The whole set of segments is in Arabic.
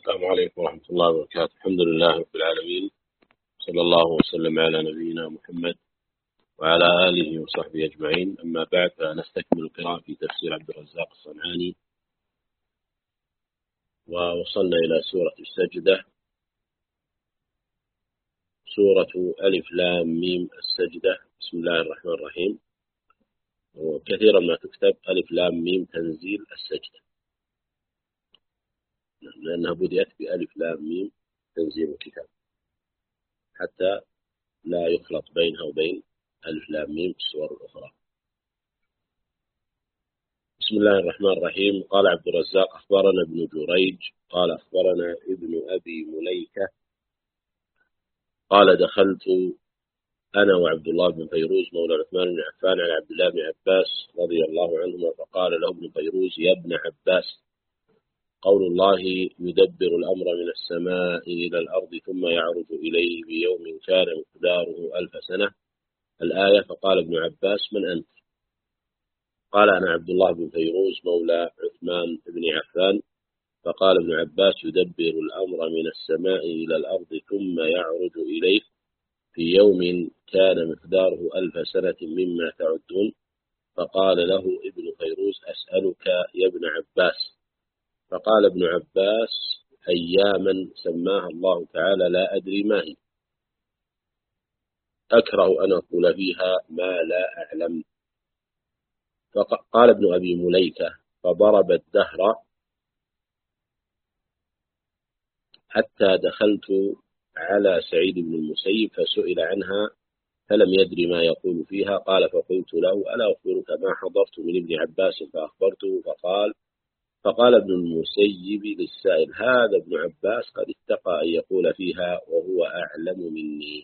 السلام عليكم ورحمة الله وبركاته. الحمد لله رب العالمين، صلى الله وسلم على نبينا محمد وعلى آله وصحبه أجمعين. أما بعد، فنستكمل القراءة في تفسير عبد الرزاق الصنعاني، ووصلنا إلى سورة السجدة، سورة ألف لام ميم السجدة. بسم الله الرحمن الرحيم. وكثيرا ما تكتب ألف لام ميم تنزيل السجدة، لأنها بدأت بألف لام ميم تنزيل الكتاب، حتى لا يخلط بينها وبين ألف لام ميم في السور الأخرى. بسم الله الرحمن الرحيم. قال عبد الرزاق: أخبرنا ابن جريج قال أخبرنا ابن أبي مليكة قال دخلت أنا وعبد الله بن فيروز مولى عثمان بن عفان على عبد الله بن عباس رضي الله عنهما، فقال له ابن فيروز: يا ابن عباس، قول الله يدبر الأمر من السماء إلى الأرض ثم يعرج إليه بيوم كان مقداره 1000 سنة، الآية. فقال ابن عباس: من أنت؟ قال: أنا عبد الله بن فيروز مولى عثمان بن عفان. فقال ابن عباس: يدبر الأمر من السماء إلى الأرض ثم يعرج إليه في يوم كان مقداره 1000 سنة مما تعدون. فقال له ابن فيروز: أسألك يا ابن عباس. فقال ابن عباس: أياما سماها الله تعالى لا أدري ما هي، أكره أن أقول فيها ما لا أعلم. فقال ابن أبي مليكة: فضرب الدهر حتى دخلت على سعيد بن المسيب فسئل عنها فلم يدري ما يقول فيها. قال: فقلت له: ألا أخبرك ما حضرت من ابن عباس؟ فأخبرته. فقال ابن المسيب للسائل: هذا ابن عباس قد اتقى أن يقول فيها وهو أعلم مني.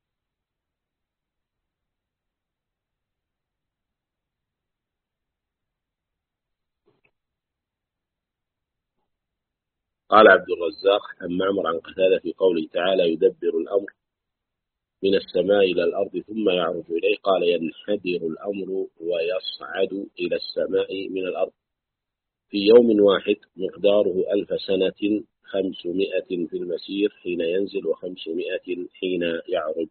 قال عبد الرزاق عن معمر عن قتادة في قوله تعالى: يدبر الأمر من السماء إلى الأرض ثم يعرج إليه، قال: ينحدر الأمر ويصعد إلى السماء من الأرض في يوم واحد مقداره 1000 سنة، 500 في المسير حين ينزل و500 حين يعرج.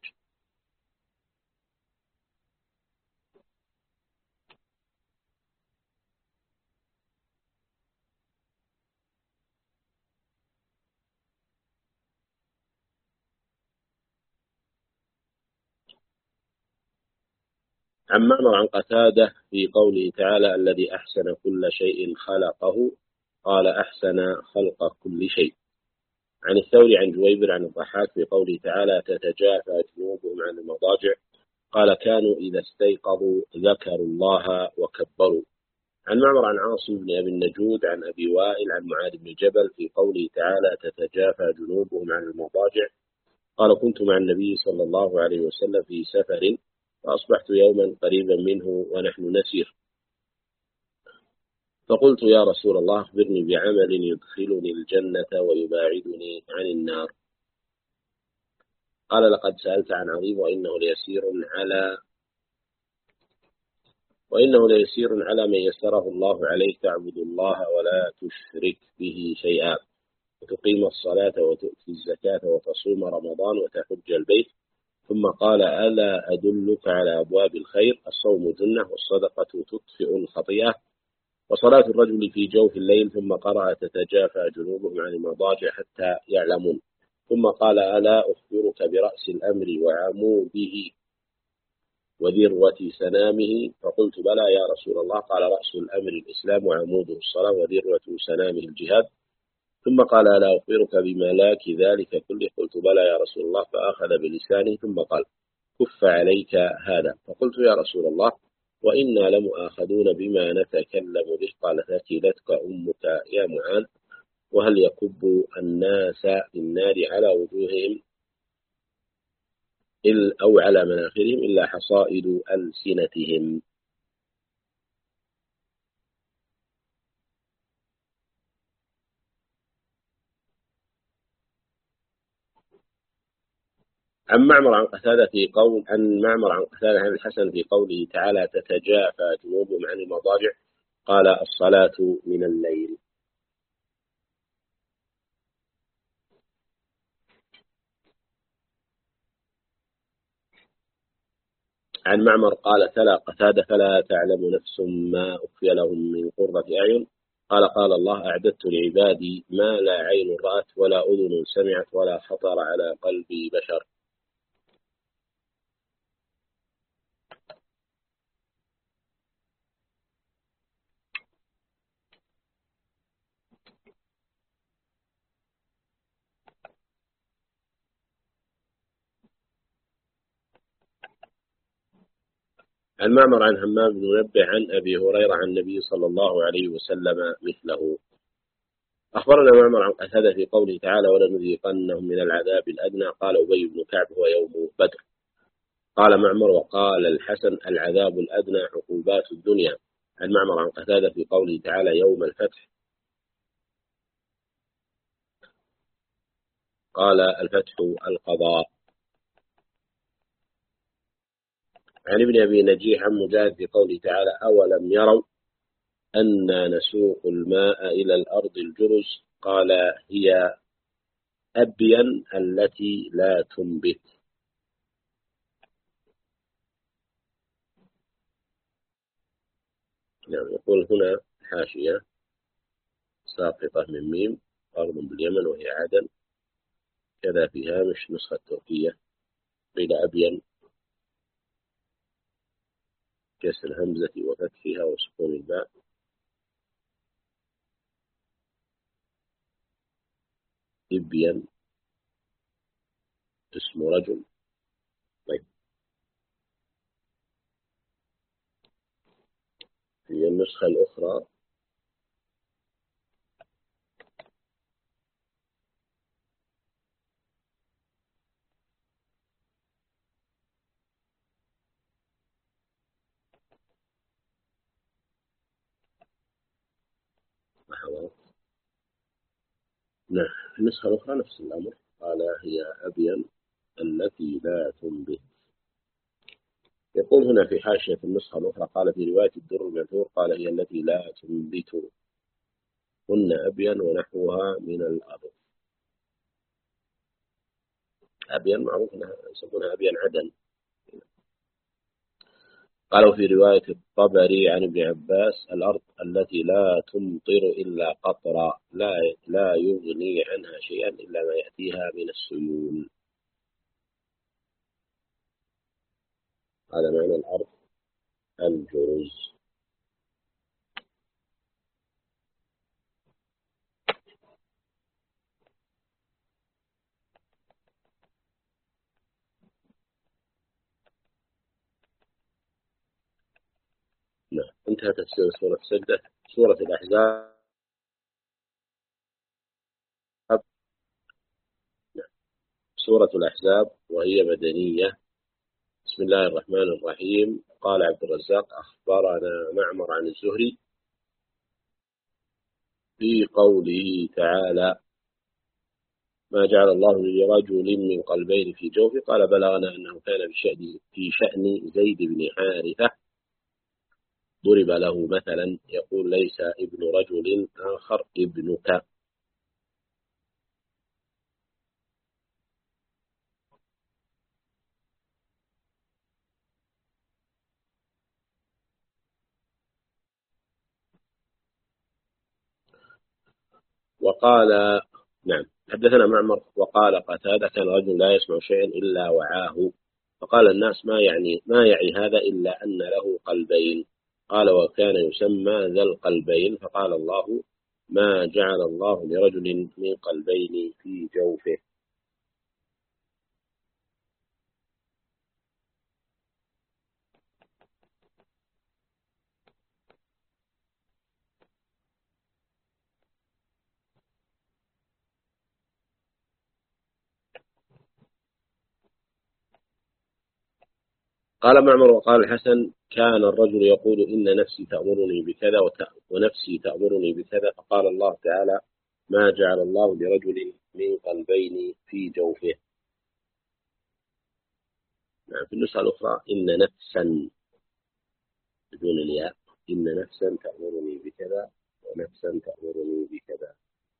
عن معمر عن قتادة في قوله تعالى: الذي أحسن كل شيء خلقه، قال: أحسن خلق كل شيء. عن الثوري عن جويبر عن الضحاك في قوله تعالى: تتجافى جنوبهم عن المضاجع، قال: كانوا إذا استيقظوا ذكروا الله وكبروا. عن معمر عن عاصم بن أبي النجود عن أبي وائل عن معاذ بن جبل في قوله تعالى: تتجافى جنوبهم عن المضاجع، قال: كنت مع النبي صلى الله عليه وسلم في سفر، فأصبحت يوما قريبا منه ونحن نسير، فقلت: يا رسول الله، أخبرني بعمل يدخلني الجنة ويباعدني عن النار. قال: لقد سألت عن عظيم، وإنه ليسير على من يسره الله عليه: تعبد الله ولا تشرك به شيئا، وتقيم الصلاة وتؤتي الزكاة وتصوم رمضان وتحج البيت. ثم قال: ألا أدلك على أبواب الخير؟ الصوم جنة، والصدقة تطفئ الخطيئة، وصلاة الرجل في جوف الليل. ثم قرأ: تتجافى جنوبهم عن المضاجع حتى يعلمون. ثم قال: ألا أخبرك برأس الأمر وعموده وذروة سنامه؟ فقلت: بلى يا رسول الله. قال: رأس الأمر الإسلام، وعموده الصلاة، وذروة سنامه الجهاد. ثم قال: ألا أخبرك بملاك ذلك كله؟ قلت: بلى يا رسول الله. فأخذ بلسانه ثم قال: كف عليك هذا. فقلت: يا رسول الله، وإنا لمؤاخذون بما نتكلم به. قال: ثكلتك أمك يا معاذ. وهل يكب الناس في النار على وجوههم أو على مناخرهم إلا حصائد ألسنتهم. عن معمر عن قتادة عن الحسن في قوله تعالى: تتجافى جنوبهم عن المضاجع، قال: الصلاة من الليل. عن معمر قال تلا قتادة فلا تعلم نفس ما أخفي لهم من قرة أعين. قال الله أعددت لعبادي ما لا عين رأت ولا أذن سمعت ولا خطر على قلب بشر. عن معمر عن همام بن منبه عن أبي هريرة عن النبي صلى الله عليه وسلم مثله. أخبرنا معمر عن قتادة في قوله تعالى ولنذيقنهم من العذاب الأدنى. قال أبي بن كعب هو يوم بدر. قال معمر وقال الحسن العذاب الأدنى عقوبات الدنيا. عن معمر عن قتادة في قوله تعالى يوم الفتح. قال الفتح القضاء. عن ابن أبي نجيح عن مجاهد في قوله تعالى أولم يروا أنا نسوق الماء إلى الأرض الجرز. قال هي أبين التي لا تنبت. يعني يقول هنا حاشية ساقطة من ميم أرض باليمن وهي عدن كذا في هامش نسخة تركية قيل أبين كسر الهمزة وفتحها وسكون الباء إبين اسم رجل. طيب في النسخة الأخرى لحظات. نعم في النسخة الأخرى نفس الأمر قال هي أبين التي لا تنبت. يقول هنا في حاشية النسخة الأخرى قال في رواية الدر المنثور قال هي التي لا تنبت هن أبين ونحوها من الأرض. أبين معروف أنها يسمونها أبين عدن. قالوا في رواية الطبري عن ابن عباس الأرض التي لا تمطر إلا قطرا لا يغني عنها شيئا إلا ما يأتيها من السيول. هذا معنى الأرض الجرز. نعم انتهت سورة سجدة. سورة الأحزاب. نعم. سورة الأحزاب وهي مدنية. بسم الله الرحمن الرحيم. قال عبد الرزاق أخبرنا معمر عن الزهري في قوله تعالى ما جعل الله لرجل من قلبين في جوفه. قال بلغنا أنه كان في شأن زيد بن حارثة ضرب له مثلا يقول ليس ابن رجل آخر ابنك. وقال نعم حدثنا معمر وقال قتادة كان رجل لا يسمع شيئا إلا وعاه. فقال الناس ما يعي هذا إلا أن له قلبين. قال وكان يسمى ذا القلبين. فقال الله ما جعل الله لرجل من قلبين في جوفه. قال معمر وقال الحسن كان الرجل يقول إن نفسي تأمرني بكذا ونفسي تأمرني بكذا. فقال الله تعالى ما جعل الله لرجل من قلبين في جوفه. نعم في النسخة الأخرى إن نفسا بدون الياء إن نفسا تأمرني بكذا ونفسا تأمرني بكذا.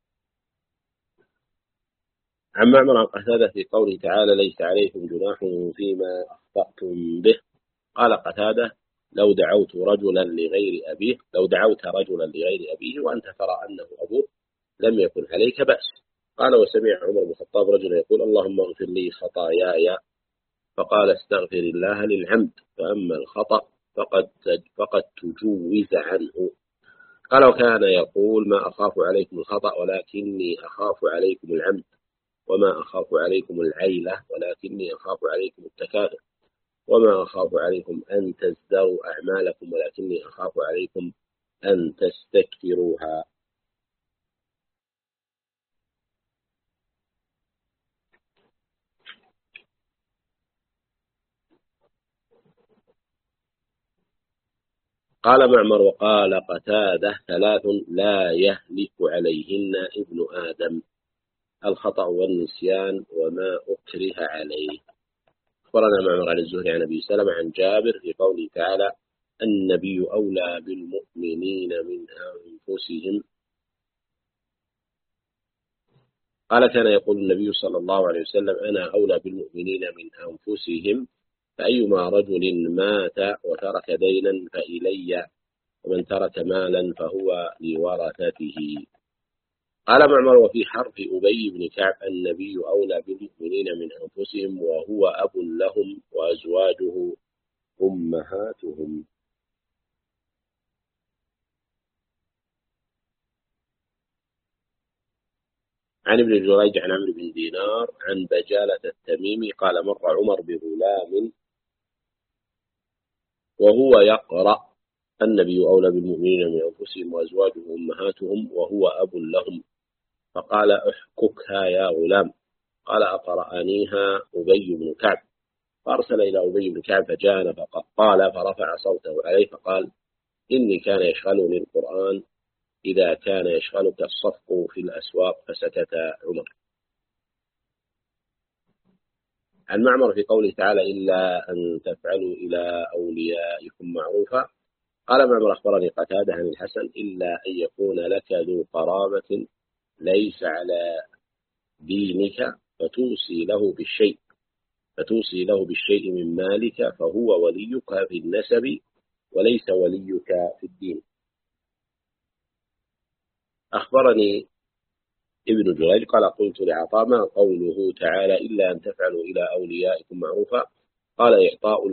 عن معمر عن قتادة في قوله تعالى ليس عليكم جناح فيما أخطأتم به. قال قتادة: لو دعوت رجلا لغير أبيه، لو دعوت رجلا لغير أبيه وأنت ترى أنه أبوه لم يكن عليك بأس. قال: وسمع عمر بن الخطاب رجلا يقول: اللهم اغفر لي خطاياي، فقال: استغفر الله للعمد، فأما الخطأ فقد تجوز عنه. قال: وكان يقول: ما أخاف عليكم الخطأ ولكني أخاف عليكم العمد، وما أخاف عليكم العيلة ولكني أخاف عليكم التكاثر، وما أخاف عليكم أن تزدروا أعمالكم ولكني أخاف عليكم أن تستكثروها. قال معمر: وقال قتادة: ثلاث لا يهلك عليهن ابن آدم: الخطأ والنسيان وما أكره عليه. أخبرنا معمر عن الزهري عن أبي سلمة عن جابر في قوله تعالى: النبي أولى بالمؤمنين من أنفسهم. قال: كان يقول النبي صلى الله عليه وسلم: أنا أولى بالمؤمنين من أنفسهم، فأيما رجل مات وترك دينا فإلي، ومن ترك مالا فهو لورثته. قال معمر: وفي حرف أبي بن كعب: النبي أولى بالمؤمنين من أنفسهم وهو أب لهم وأزواجه أمهاتهم. عن ابن جريج عن عمرو بن دينار عن بجالة التميمي قال: مر عمر بغلام وهو يقرأ: النبي أولى بالمؤمنين من أنفسهم وأزواجه أمهاتهم وهو أب لهم، فقال: احككها يا غلام. قال: أقرأنيها أبي بن كعب. فأرسل إلى أبي بن كعب فجاءنا فقال، فرفع صوته عليه فقال: إني كان يشغلني القرآن إذا كان يشغلك الصفق في الأسواق. فسكت عمر. عن معمر في قوله تعالى: إلا أن تفعلوا إلى أوليائكم معروفا. قال معمر: أخبرني قتادة عن الحسن: إلا أن يكون لك ذو قرابة ليس على دينك فتوصي له بالشيء من مالك، فهو وليك في النسب وليس وليك في الدين. أخبرني ابن جريج قال: قلت لعطاء: ما قوله تعالى إلا أن تفعلوا إلى أوليائكم معروفا؟ قال: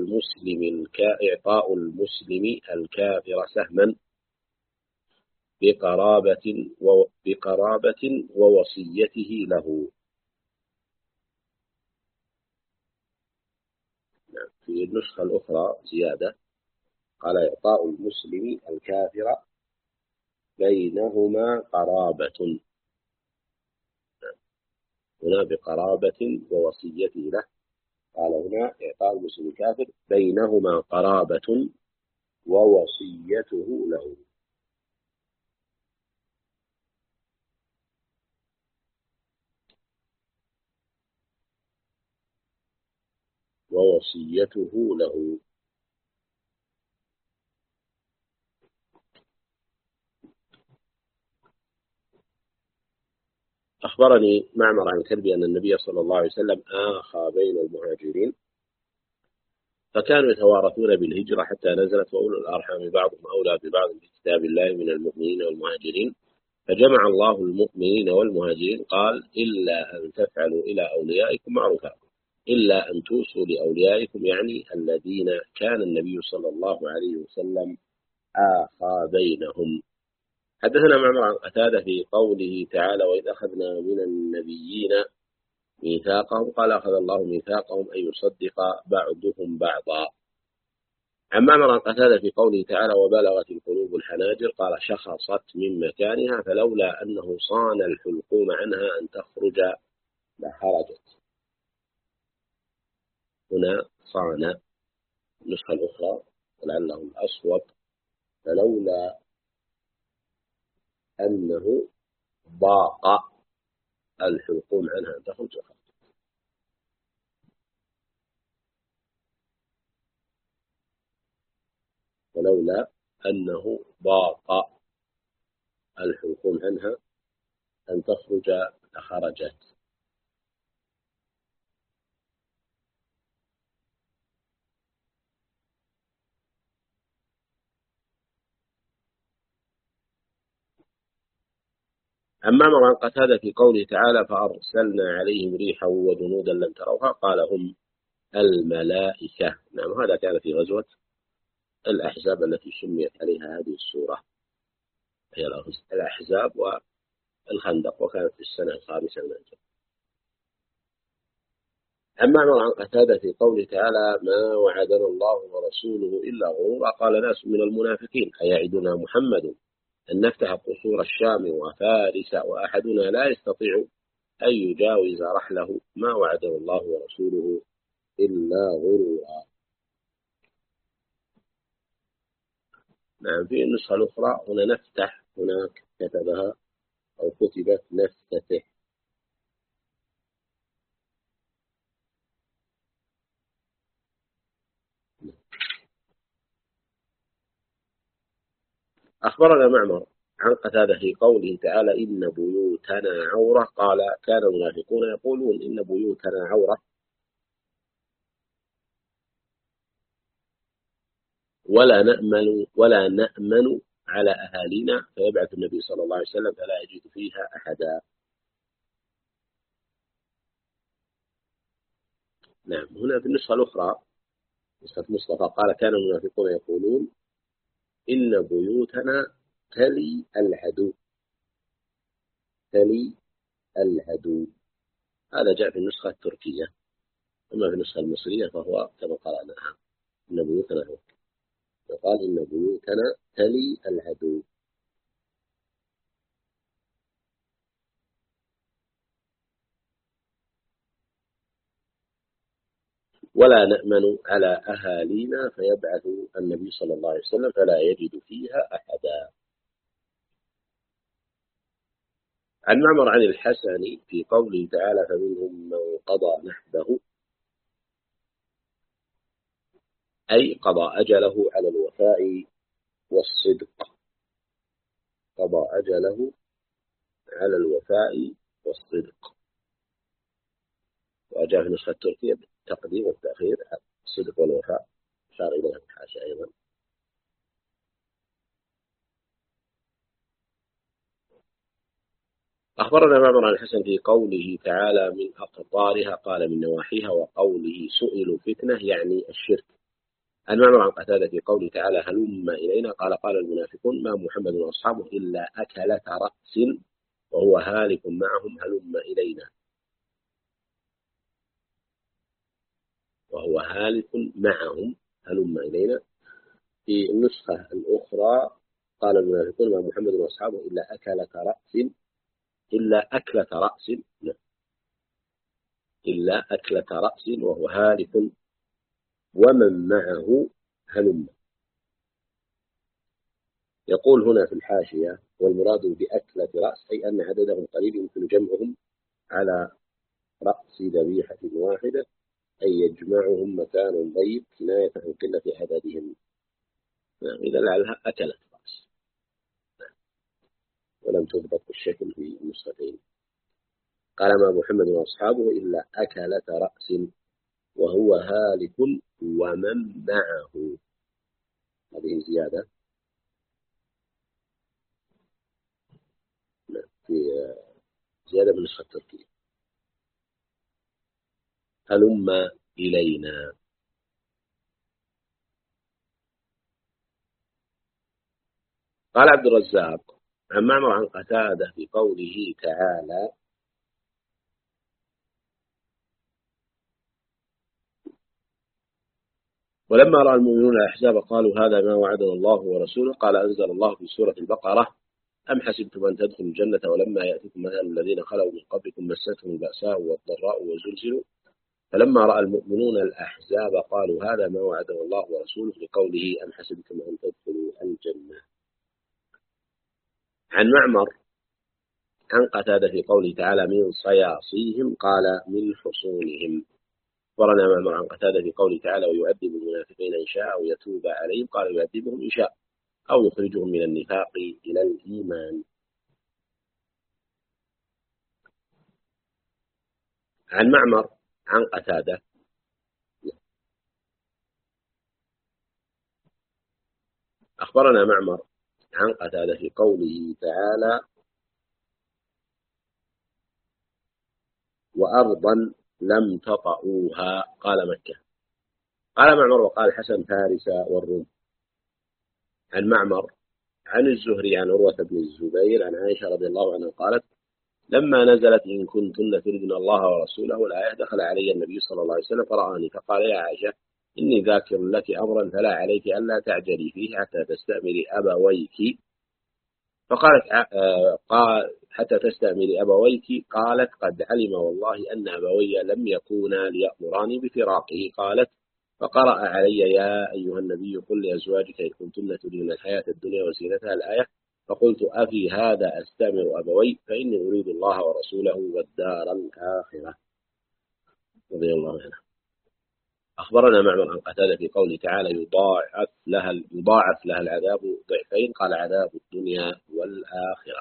إعطاء المسلم الكافر سهما بقرابة ووصيته له. في النسخة الأخرى زيادة قال: إعطاء المسلم الكافر بينهما قرابة، هنا بقرابة ووصيته له. قال هنا: إعطاء المسلم الكافر بينهما قرابة ووصيته له. ووصيته له. أخبرني معمر عن كلبي أن النبي صلى الله عليه وسلم آخى بين المهاجرين، فكانوا يتوارثون بالهجرة حتى نزلت: وأولو الأرحام بعضهم أولى ببعض في كتاب الله من المؤمنين والمهاجرين، فجمع الله المؤمنين والمهاجرين. قال: إلا أن تفعلوا إلى أوليائكم معروفا، إلا أن توصوا لأوليائكم، يعني الذين كان النبي صلى الله عليه وسلم آخى بينهم. حدثنا معمر عن قتادة في قوله تعالى: وإذ أخذنا من النبيين ميثاقهم. قال: أخذ الله ميثاقهم أن يصدق بعضهم بعضا. عن معمر عن قتادة في قوله تعالى: وبلغت القلوب الحناجر. قال: شخصت من مكانها، فلولا أنه صان الحلقوم عنها أن تخرج لخرجت. هنا صان. النسخة الأخرى ولعله الأصوب: فلولا أنه ضاق الحلقوم عنها أن تخرج لخرجت. ولولا أنه ضاق الحلقوم عنها أن تخرج لخرجت. عن معمر عن قتادة في قوله تعالى فأرسلنا عليهم ريحا وجنودا لم تروها قال هم الملائكة. نعم هذا كان في غزوة الأحزاب التي سميت عليها هذه السورة، هي الأحزاب والخندق، وكانت في السنة الخامسة من الهجرة. عن معمر عن قتادة في قوله تعالى ما وعدنا الله ورسوله إلا غرورا قال ناس من المنافقين أيعدنا محمد أن نفتح قصور الشام وفارس وأحدنا لا يستطيع أن يجاوز رحله ما وعدنا الله ورسوله إلا غرورا. نعم في النسخة الأخرى هنا نفتح، هناك كتبها أو كتبت نفتتح. أخبرنا معمر عن قتادة في قوله تعالى إن بيوتنا عورة قال كان المنافقون يقولون إن بيوتنا عورة ولا نأمن على أهالينا فيبعث النبي صلى الله عليه وسلم فلا يجد فيها أحدا. نعم هنا في النسخة الأخرى نسخة مصطفى قال كان المنافقون يقولون إن بيوتنا تلي العدو، تلي العدو. هذا جاء في النسخة التركية، أما في النسخة المصرية فهو كما قرأناها إن بيوتنا هو وقال إن بيوتنا تلي العدو. ولا نأمن على أهالينا فيبعث النبي صلى الله عليه وسلم فلا يجد فيها أحدا. عن معمر عن الحسن في قوله تعالى فمنهم من قضى نحبه أي قضى أجله على الوفاء والصدق، قضى أجله على الوفاء والصدق. وجاء في النسخة التركية بالتقديم والتأخير الصدق والوفاء، أشار إليها في الحاشية أيضا. أخبرنا معمر عن الحسن في قوله تعالى من أقطارها قال من نواحيها، وقوله سئلوا فتنة يعني الشرك. عن معمر عن قتادة في قوله تعالى هلم إلينا قال المنافقون ما محمد وأصحابه إلا أكلة رأس وهو هالك معهم هلم إلينا، وهو هالك معهم هلم إلينا. في النسخة الأخرى قال المنافقون ما محمد وأصحابه إلا أكلة رأس، إلا أكلة رأس، لا إلا أكلة رأس وهو هالك ومن معه هلم. يقول هنا في الحاشية والمراد بأكلة رأس أي أن عددهم قليل يمكن جمعهم على رأس ذبيحة واحدة أي يجمعهم مكان ضيق كناية عن قلة عددهم. إذا لعلها أكلت رأس، ولم تضبط بالشكل في النسختين. قال ما محمد وأصحابه إلا أكلة رأس وهو هالك ومن معه. هذه زيادة في زيادة من النسخة التركية هلم إلينا. قال عبد الرزاق عن معمر عن قتادة في قوله تعالى ولما رأى المؤمنون الأحزاب قالوا هذا ما وعدنا الله ورسوله قال أنزل الله في سورة البقرة أم حسبتم أن تدخلوا الجنة ولما يأتكم مثل الذين خلوا من قبلكم مستهم البأساء والضراء وزلزلوا فلما رأى المؤمنون الأحزاب قالوا هذا ما وعدنا الله ورسوله لقوله أم حسبتم أن تدخلوا الجنة. عن معمر عن قتادة في قوله تعالى من صياصيهم قال من حصونهم. أخبرنا معمر عن قتادة في قوله تعالى ويؤدب المنافقين إن شاء أو يتوب عليهم قال يؤدبهم إن شاء أو يخرجهم من النفاق إلى الإيمان. عن معمر عن قتادة أخبرنا معمر عن قتادة في قوله تعالى وأرضا لم تطئوها قال مكة. قال معمر وقال الحسن فارس والروم. عن معمر عن الزهري عن عروة بن الزبير عن عائشة رضي الله عنها قالت لما نزلت إن كنتن تردن الله ورسوله الآية دخل علي النبي صلى الله عليه وسلم فرآني فقال يا عائشة إني ذاكر لك أمرا فلا عليك ألا تعجلي فيه حتى تستأمري أبويك. فقالت قال حتى تستأمري أبويك. قالت قد علم والله أن أبوي لم يكونا ليأمراني بفراقه. قالت فقرأ علي يا أيها النبي قل لأزواجك إن كنتن تريدن الحياة الدنيا وزينتها الآية. فقلت أفي هذا أستأمر أبوي فإني أريد الله ورسوله والدار الآخرة. رضي الله عنه. أخبرنا معمر عن قتادة في قوله تعالى يضاعف لها العذاب ضعفين قال عذاب الدنيا والآخرة.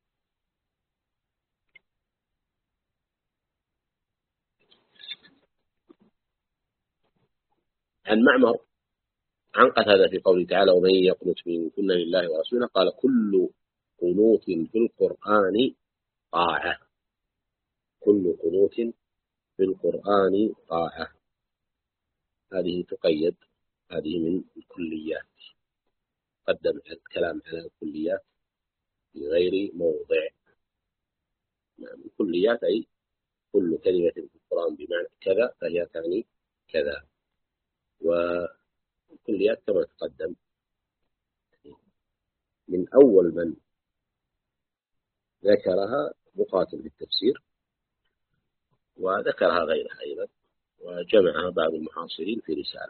عن معمر عن قتادة في قوله تعالى ومن يقنت منكن لله ورسوله قال كل قنوت في القرآن طاعة. كل قنوت في القرآن طاعة. هذه تقيد، هذه من الكليات. قدم الكلام على الكليات في غير موضع. الكليات أي كل كلمة في القرآن بمعنى كذا فهي تعني كذا. والكليات كما تقدم من أول من ذكرها مقاتل في التفسير وذكرها غيرها أيضا وجمعها بعض المحاصرين في رسالة.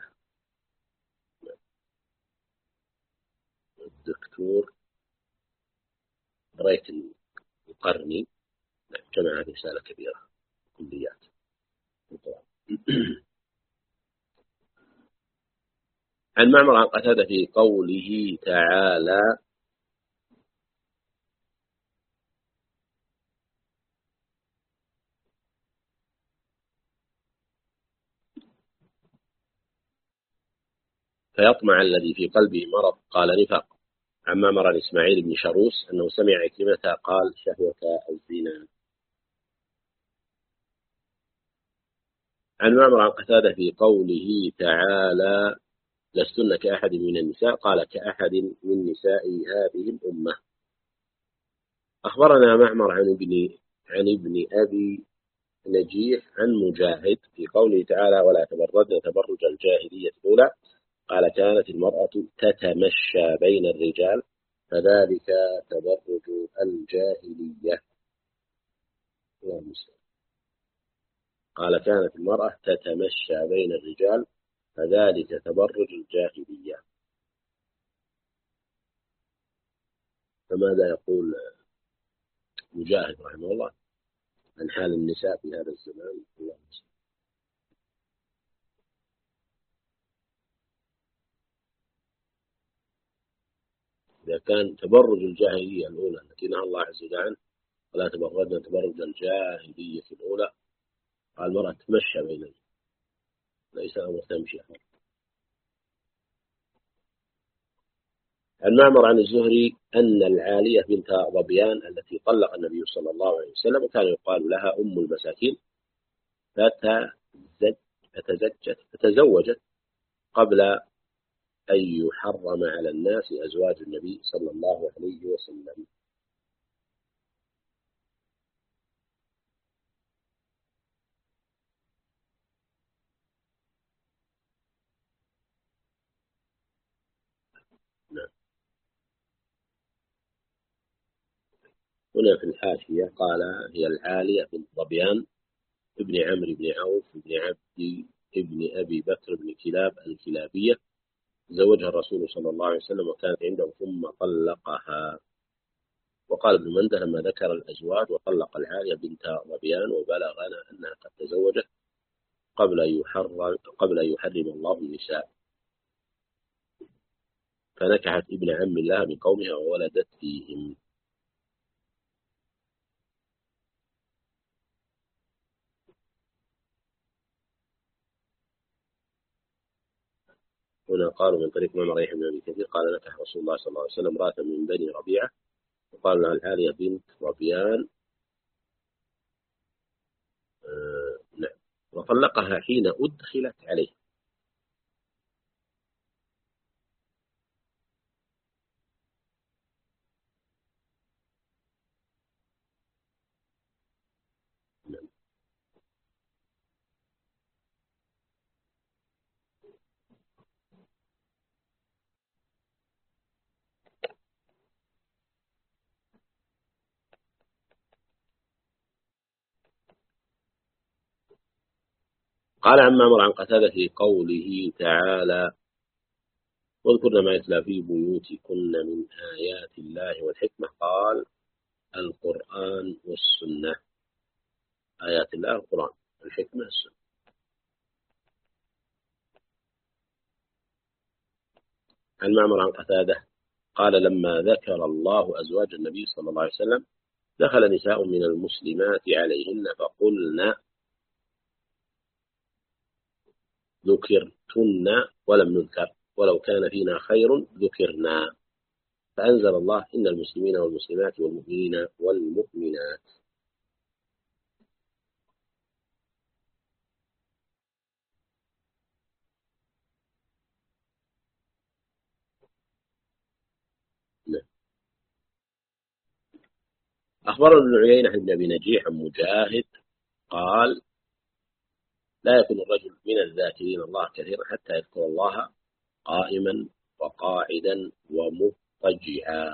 الدكتور ريت القرني جمع رسالة كبيرة كليات القرآن. عن معمر عن قتادة في قوله تعالى فيطمع الذي في قلبه مرض قال نفاق. عن معمر عن إسماعيل بن شروس أنه سمع عكرمة قال شهوة الزنا. عن معمر عن قتادة في قوله تعالى لستن كأحد من النساء قال كأحد من نساء هذه الأمة. أخبرنا معمر عن ابن أبي نجيح عن مجاهد في قوله تعالى ولا تبرجن تبرج الجاهلية الأولى قال كانت المرأة تتمشى بين الرجال فذلك تبرج الجاهلية. قال كانت المرأة تتمشى بين الرجال فذلك تبرج الجاهلية. فماذا يقول مجاهد رحمه الله عن حال النساء في هذا الزمان؟ إذا كان تبرج الجاهلية الأولى التي نهى الله عز وجل عنه ولا تبرجن تبرج الجاهلية الأولى قال المرأة تمشى بين ليس أمر تمشي. عن معمر عن الزهري أن العالية بنت ظبيان التي طلق النبي صلى الله عليه وسلم كان يقال لها أم المساكين فتزوجت قبل أن يحرم على الناس أزواج النبي صلى الله عليه وسلم. نعم. هنا في الحاشية قال هي العالية بنت ظبيان ابن عمرو بن عوف بن عبد ابن أبي بكر بن كلاب الكلابية زوجها الرسول صلى الله عليه وسلم وكانت عنده ثم طلقها. وقال ابن منده لما ذكر الأزواج وطلق العالية بنت ظبيان وبلغنا أنها قد تزوجت قبل أن يحرم الله النساء فنكحت ابن عم لها من قومها وولدت فيهم. هنا قالوا من طريق معمر بن أبي كثير قال نكح رسول الله صلى الله عليه وسلم امرأة من بني ربيعة وقال لها العالية بنت ربيان نعم. وطلقها حين أدخلت عليه. نعم. قال عن معمر عن قتادة في قوله تعالى: واذكرن ما يتلى في بيوتكن من آيات الله والحكمة. قال: القرآن والسنة. آيات الله القرآن، الحكمة السنة. عن معمر عن قتادة قال: لما ذكر الله أزواج النبي صلى الله عليه وسلم دخل نساء من المسلمات عليهن فقلن: ذكرتن ولم نذكر، ولو كان فينا خير ذكرنا. فأنزل الله: إن المسلمين والمسلمات والمؤمنين والمؤمنات. أخبرنا ابن عيينة بن أبي نجيح عن مجاهد قال: لا يكون الرجل من الذاكرين الله كثيرا حتى يذكر الله قائما وقاعدا ومضطجعا.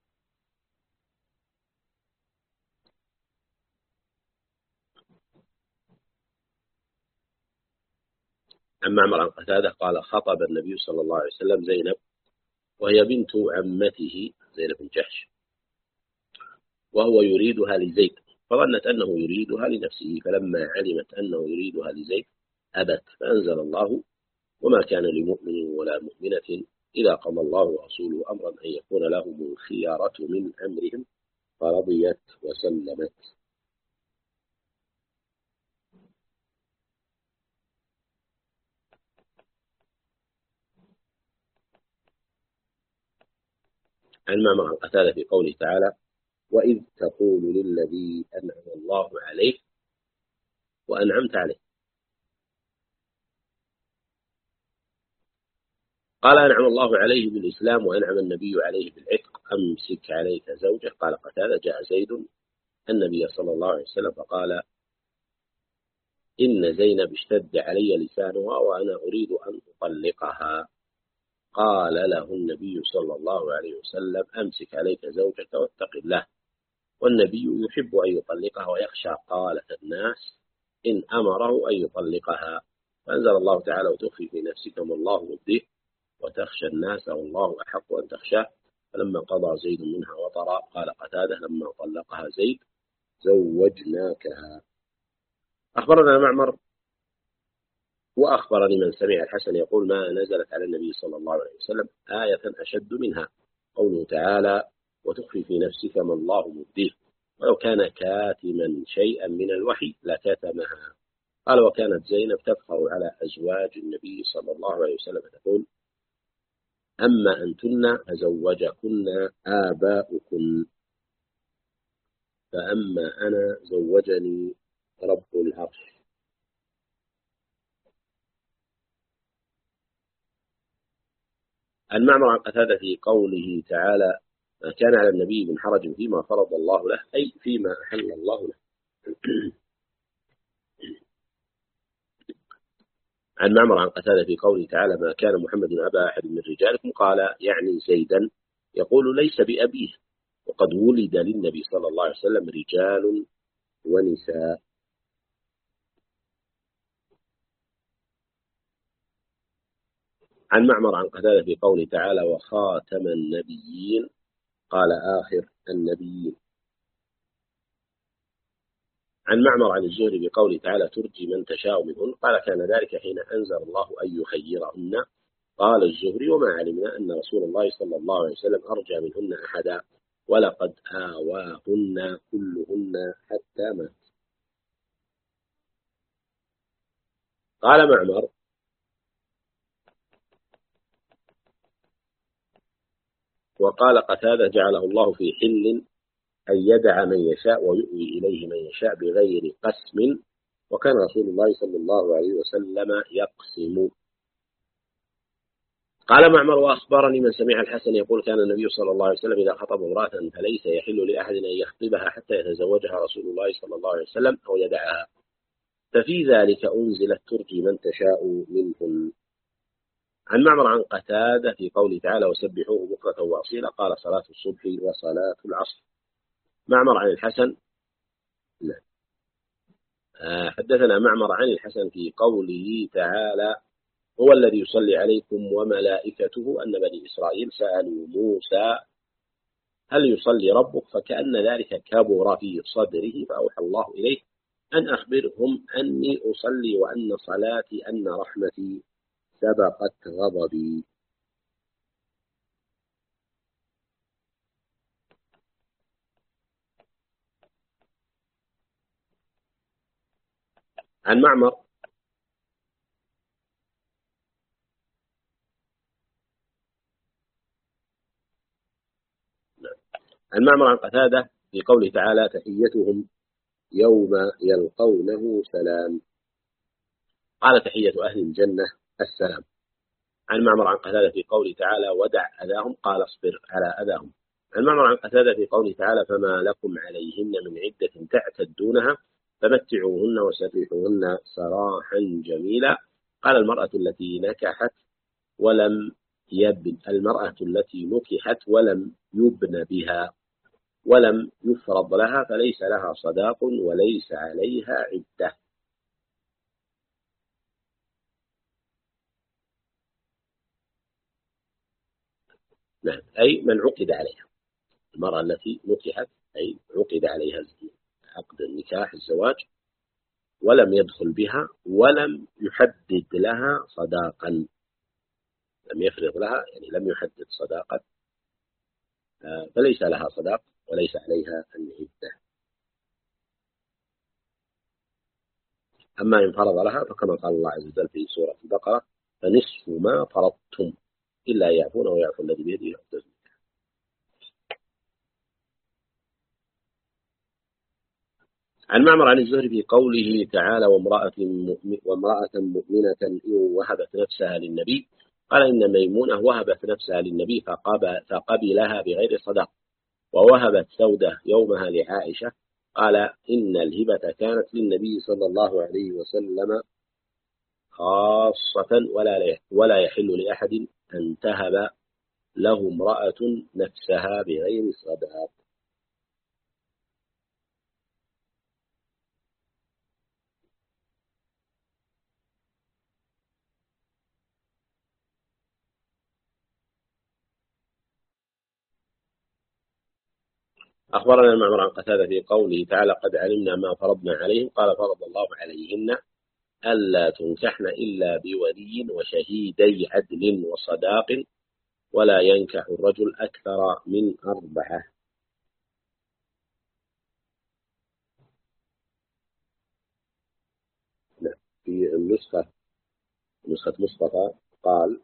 عن معمر عن قتادة قال: خطب النبي صلى الله عليه وسلم زينب وهي بنت عمته زينب بن جحش، وهو يريدها لزيد، فظنت أنه يريدها لنفسه، فلما علمت أنه يريدها لزيد أبت، فأنزل الله: وما كان لمؤمن ولا مؤمنة إذا قضى الله ورسوله أمرا أن يكون لهم الخيارة من أمرهم، فرضيت وسلمت. عن معمر عن قتادة في قوله تعالى: وإذ تقول للذي أنعم الله عليه وأنعمت عليه. قال: أنعم الله عليه بالإسلام وأنعم النبي عليه بالعتق، أمسك عليك زوجه. قال قتادة: جاء زيد النبي صلى الله عليه وسلم فقال: إن زينب اشتد علي لسانها وأنا أريد أن أطلقها. قال له النبي صلى الله عليه وسلم: أمسك عليك زوجك واتق الله، والنبي يحب أن يطلقها ويخشى قالة الناس إن أمره أن يطلقها. فأنزل الله تعالى: وتخفي في نفسك ما الله مبديه وتخشى الناس والله أحق أن تخشاه. فلما قضى زيد منها وطرا قال قتادة: لما طلقها زيد زوجناكها. أخبرنا معمر وأخبرني من سمع الحسن يقول: ما نزلت على النبي صلى الله عليه وسلم آية أشد منها، قوله تعالى: وتخفي في نفسك ما الله مبديه، ولو كان كاتما شيئا من الوحي لكتمها. قال: وكانت زينب تفخر على أزواج النبي صلى الله عليه وسلم تقول: أما أنتن فزوجكن آباؤكن، فأما أنا زوجني رب العرش. عن معمر عن قتادة في قوله تعالى: ما كان على النبي من حرج فيما فرض الله له، أي فيما أحل الله له. عن معمر عن قتادة في قوله تعالى: ما كان محمد أبا أحد من رجالكم، قال يعني زيدا، يقول ليس بأبيه، وقد ولد للنبي صلى الله عليه وسلم رجال ونساء. عن معمر عن قتادة في قوله تعالى: وخاتم النبيين، قال آخر النبيين. عن معمر عن الزهري بقوله تعالى: ترجي من تشاء منهن، قال كان ذلك حين أنزل الله أن يخيرهن. قال الزهري: وما علمنا أن رسول الله صلى الله عليه وسلم أرجى منهن أحدا، ولقد آواهن كلهن حتى مات. قال معمر: وقال قتادة: جعله الله في حل أن يدع من يشاء ويؤوي إليه من يشاء بغير قسم وكان رسول الله صلى الله عليه وسلم يقسم. قال معمر: وأخبرني من سمع الحسن يقول: كان النبي صلى الله عليه وسلم إذا خطب امرأة فليس يحل لأحد أن يخطبها حتى يتزوجها رسول الله صلى الله عليه وسلم أو يدعها، ففي ذلك أنزلت: ترجي من تشاء منهن. عن معمر عن قتادة في قوله تعالى: وسبحوه بكرة وأصيلا، قال: صلاة الصبح وصلاة العصر. معمر عن الحسن. لا. حدثنا معمر عن الحسن في قوله تعالى: هو الذي يصلي عليكم وملائكته، أن بني إسرائيل سألوا موسى: هل يصلي ربك؟ فكأن ذلك كبر في صدره، فأوحى الله إليه أن أخبرهم أني أصلي وأن صلاتي أن رحمتي سبقت غضبي. عن معمر. عن معمر عن قتادة في قوله تعالى: تحيتهم يوم يلقونه سلام، قال: تحية أهل الجنة السلام. عن معمر عن قتادة في قوله تعالى: ودع أذاهم، قال: اصبر على أذاهم. عن معمر عن قتادة في قوله تعالى: فما لكم عليهن من عدة تعتدونها فمتعوهن وسرحوهن سراحا جميلا، قال: المرأة التي نكحت ولم يبن بها ولم يفرض لها فليس لها صداق وليس عليها عدة. نعم، أي من عقد عليها. المرأة التي نكحت أي عقد عليها عقد النكاح الزواج ولم يدخل بها ولم يحدد لها صداقا، لم يفرض لها يعني لم يحدد صداقا، فليس لها صداق وليس عليها العدة. أما إن فرض لها فكما قال الله عز وجل في سورة البقرة: فنصف ما فرضتم إلا يعفون ويعفو الذي بيده عقدة. عن معمر عن الزهري في قوله تعالى: وامرأة مؤمنة إن وهبت نفسها للنبي، قال: إن ميمونة وهبت نفسها للنبي فقبلها بغير صداق، ووهبت سودة يومها لعائشة، قال: إن الهبة كانت للنبي صلى الله عليه وسلم خاصة، ولا يحل لأحد أن تهب له امرأة نفسها بغير صداق. أخبرنا معمر عن قتادة في قوله تعالى: قد علمنا ما فرضنا عليهم، قال: فرض الله عليهن ألا تنكحن إلا بولي وشهيدي عدل وصداق، ولا ينكح الرجل أكثر من 4. في نسخة مصطفى قال: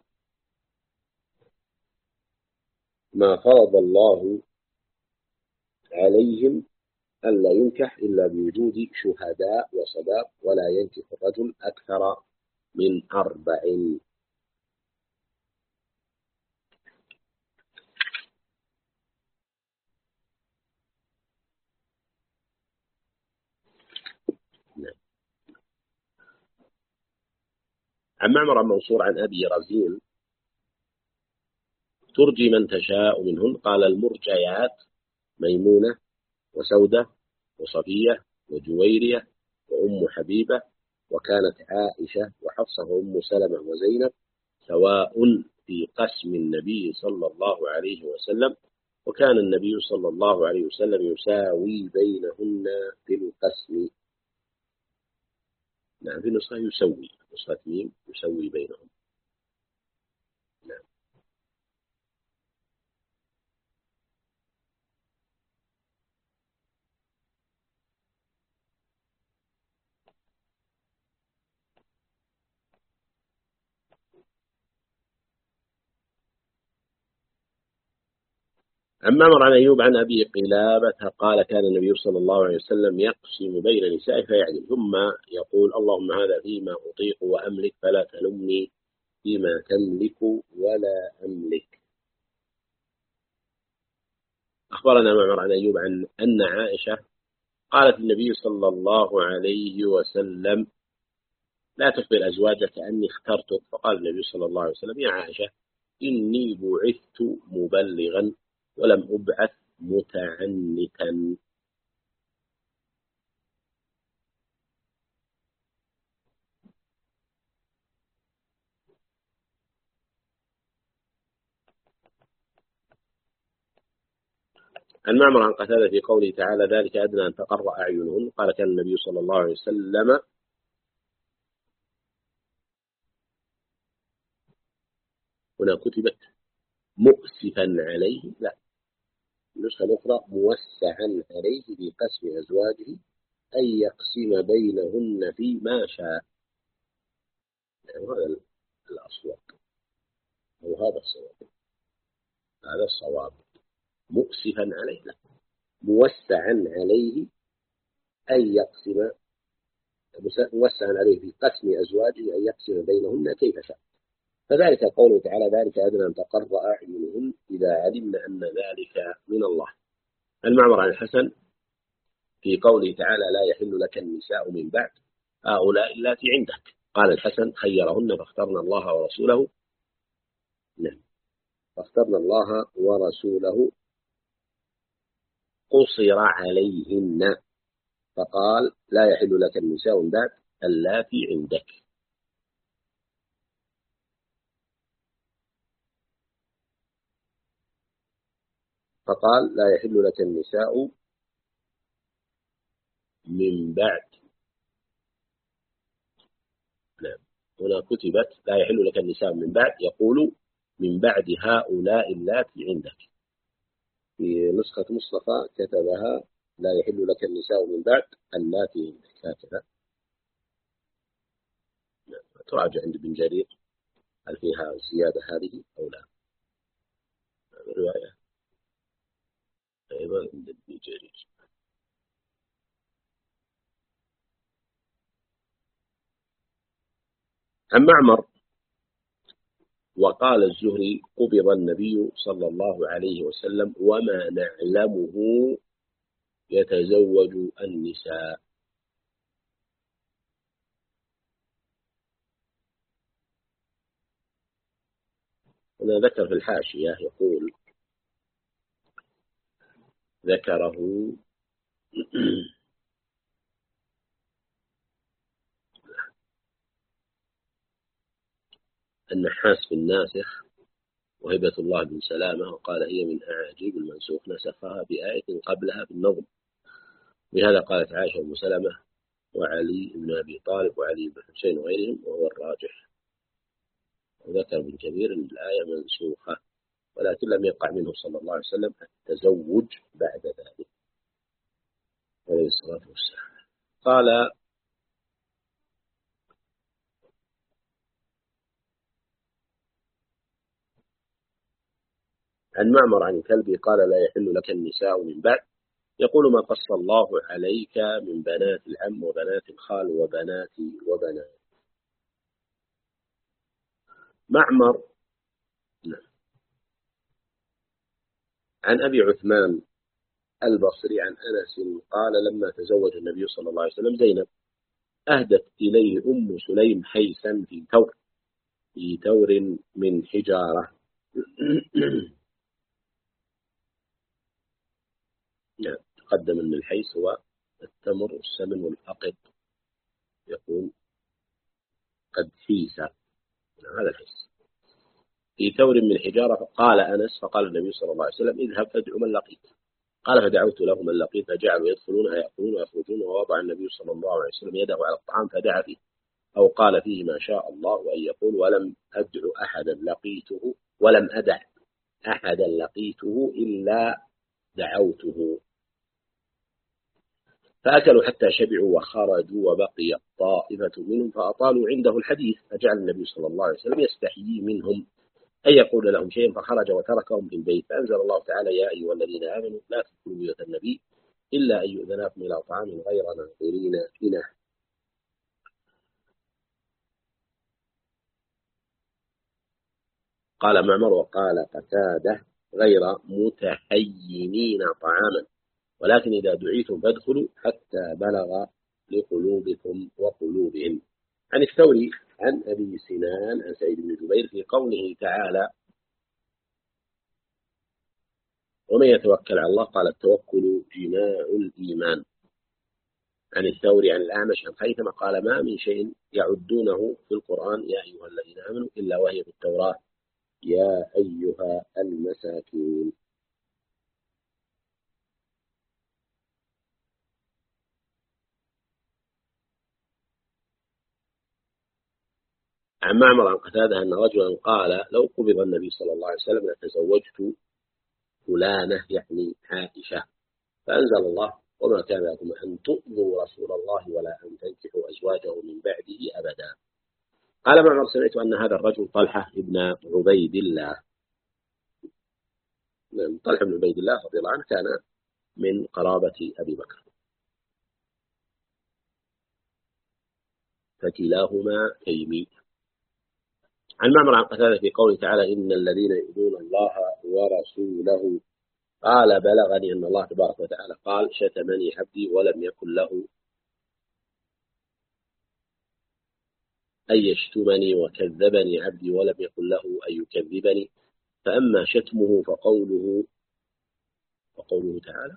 ما فرض الله عليهم ألا ينكح إلا بوجود شهداء وصداق، ولا ينكح الرجل أكثر من 4. عن معمر عن منصور عن أبي رزين: ترجي من تشاء منهن، قال: المرجيات ميمونة وسودة وصفية وجويرية وأم حبيبة، وكانت عائشة وحفصة وأم سلمة وزينب سواء في قسم النبي صلى الله عليه وسلم، وكان النبي صلى الله عليه وسلم يساوي بينهن في القسم. نعم، في نسخة يسوي، نسخة ميم يسوي بينهم. نعم. أما أمر عن أيوب عن أبي قلابة قال كان النبي صلى الله عليه وسلم يقسم بين نسائه فيعدل ثم يقول اللهم هذا فيما أطيق وأملك فلا تلمني فيما تملك ولا أملك. أخبرنا معمر عن أيوب عن أن عائشة قالت النبي صلى الله عليه وسلم لا تخبر أزواجك أني اخترتك، فقال النبي صلى الله عليه وسلم يا عائشة إني بعثت مبلغا ولم أبعث متعنتا. عن معمر عن قتادة في قوله تعالى ذلك أدنى أن تقر أعينهن قال كان النبي صلى الله عليه وسلم هنا كتبت مؤسفا عليه، لا النسخة الأخرى موسعا عليه في قسم أزواجه أن يقسم بينهن فيما شاء. يعني هذا الأصوات أو هذا الصواب، هذا الصواب مؤسفا عليه، لا موسعا عليه أن يقسم، موسعا عليه في قسم أزواجه أن يقسم بينهن كيف شاء. فذلك قوله تعالى ذلك أدنى أن تقر أعينهن إذا علمنا أن ذلك من الله. المعمر عن الحسن في قوله تعالى لا يحل لك النساء من بعد هؤلاء اللاتي عندك، قال الحسن خيرهن فاخترنا الله ورسوله، نعم فاخترنا الله ورسوله قصر عليهن، فقال لا يحل لك النساء من بعد اللاتي عندك. فقال لا يحل لك النساء من بعد، نعم هنا كتبت لا يحل لك النساء من بعد، يقول من بعد هؤلاء اللاتي عندك. في نسخة مصطفى كتبها لا يحل لك النساء من بعد اللاتي عندك هكذا. نعم. تراجع عند ابن جرير هل فيها الزيادة هذه أو لا. الرواية أيضا عند ابن جرير. عن معمر وقال الزهري قبض النبي صلى الله عليه وسلم وما نعلمه يتزوج النساء. هنا ذكر في الحاشية يقول ذكره النحاس في الناسخ وهبة الله بن سلامة وقال هي من أعاجيب المنسوخ نسخها بآية قبلها بالنظم، بهذا قالت عائشة وأم سلمة وعلي بن أبي طالب وعلي بن حسين وغيرهم وهو الراجح. وذكر ابن كثير أن الآية منسوخة ولكن لم يقع منه صلى الله عليه وسلم التزوج بعد ذلك عليه الصلاة والسلام. قال عن معمر عن كلبي قال لا يحل لك النساء من بعد، يقول ما قص الله عليك من بنات العم وبنات الخال وبنات معمر. نعم. عن أبي عثمان البصري عن أنس قال لما تزوج النبي صلى الله عليه وسلم زينب أهدت إليه أم سليم حيسا في تور من حجارة. نعم. تقدم أن الحيس هو التمر والسمن والأقط، يقول قد حيس، هذا الحيس في تور من حجارة. فقال أنس فقال النبي صلى الله عليه وسلم اذهب فادع من لقيت. قال فدعوت له من لقيت فجعلوا يدخلون يأكلون ويخرجون، ووضع النبي صلى الله عليه وسلم يده على الطعام فدعا فيه أو قال فيه ما شاء الله وأن يقول ولم أدع أحدا لقيته ولم أدع أحدا لقيته إلا دعوته. فأكلوا حتى شبعوا وخرجوا وبقي طائفة منهم فأطالوا عنده الحديث، فجعل النبي صلى الله عليه وسلم يستحيي منهم أن يقول لهم شيئا فخرج وتركهم في البيت، فأنزل الله تعالى: يا أيها الذين آمنوا لا تدخلوا بيوت النبي إلا أن يؤذن لكم إلى طعام غير ناظرين إناه. قال معمر وقال قتادة: غير متحينين طعاما، ولكن إذا دعيتم فادخلوا حتى بلغ لقلوبكم وقلوبهم. عن الثوري عن أبي سنان عن سعيد بن جبير في قوله تعالى: ومن يتوكل على الله، قال: التوكل جماع الإيمان. عن الثوري عن الأعمش عن خيثمة قال: ما من شيء يعدونه في القرآن يا أيها الذين آمنوا إلا وهي في التوراة يا أيها المساكين. عن معمر عن قتادة أن رجلا قال: لو قبض النبي صلى الله عليه وسلم لتزوجت فلانة، يعني عائشة. فأنزل الله: وما كان لكم أن تؤذوا رسول الله ولا أن تنكحوا أزواجه من بعده أبدا. قال معمر: سمعت أن هذا الرجل طلحة ابن عبيد الله، طلحة بن عبيد الله رضي الله عنه كان من قرابة أبي بكر، فكلاهما تيمي. عن معمر عن قتادة في قوله تعالى: إن الذين يؤذون الله ورسوله، قال: بلغني أن الله تبارك وتعالى قال: شتمني عبدي ولم يكن له أن يشتمني، وكذبني عبدي ولم يكن له أن يكذبني. فأما شتمه فقوله تعالى: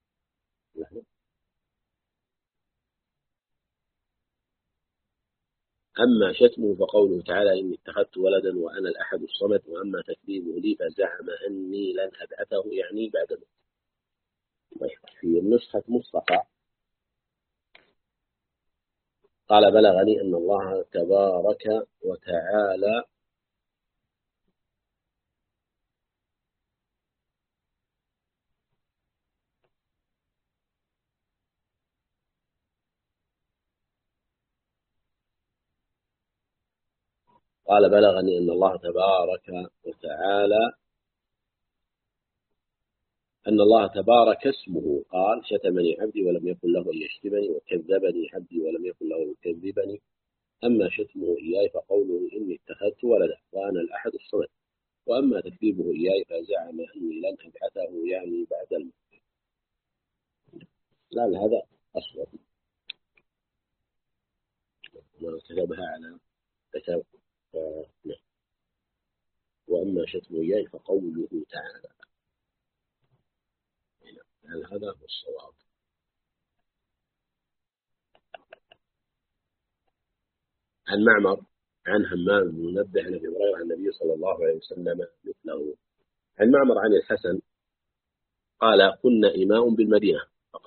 أما شتمه فقوله تعالى: إني اتخذت ولدا وأنا الأحد الصمد. وأما تكذيبه لي فزعم أني لن أبعثه، يعني بعد موت. في النسخة مصطفى قال: بلغني أن الله تبارك وتعالى قال: بلغني أن الله تبارك وتعالى أن الله تبارك اسمه قال: شتمني عبدي ولم يكن له أن يشتمني، وكذبني عبدي ولم يكن له أن يكذبني. أما شتمه إياي فقوله: إني اتخذت ولدا وأنا الأحد الصمد. وأما تكذيبه إياي فزعم أني لن أبعثه، يعني بعد الموت. لا هذا أصوب، ما كتبها على كتاب. وأما شتمه إياي فقوله تعالى. هل هذا هو الصواب؟ عن معمر عن همام بن منبه عن ابي هريره عن النبي صلى الله عليه وسلم مثله. عن معمر عن الحسن قال: كنا إماء بالمدينة،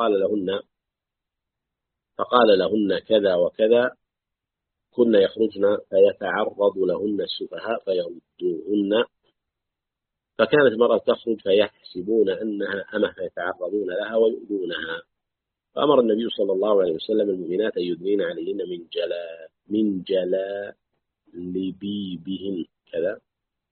فقال لهن كذا وكذا، كنا يخرجن فيتعرض لهن السفهاء فيردوهن، فكانت المرأة تخرج فيحسبون أنها أمه فيتعرضون لها ويؤذونها. فأمر النبي صلى الله عليه وسلم المؤمنات أن يدنين عليهن من جلابيبهن كذا،